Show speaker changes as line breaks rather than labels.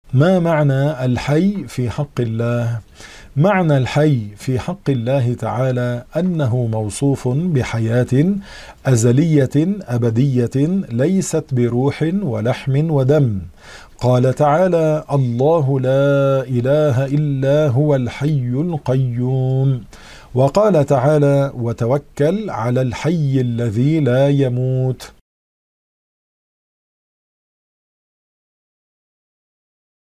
ما معنى الحي في حق الله؟ معنى الحي في حق الله تعالى أنه موصوف بحياة أزلية أبدية ليست بروح ولحم ودم. قال تعالى: الله لا إله إلا هو الحي القيوم. وقال تعالى: وتوكل على الحي الذي لا يموت.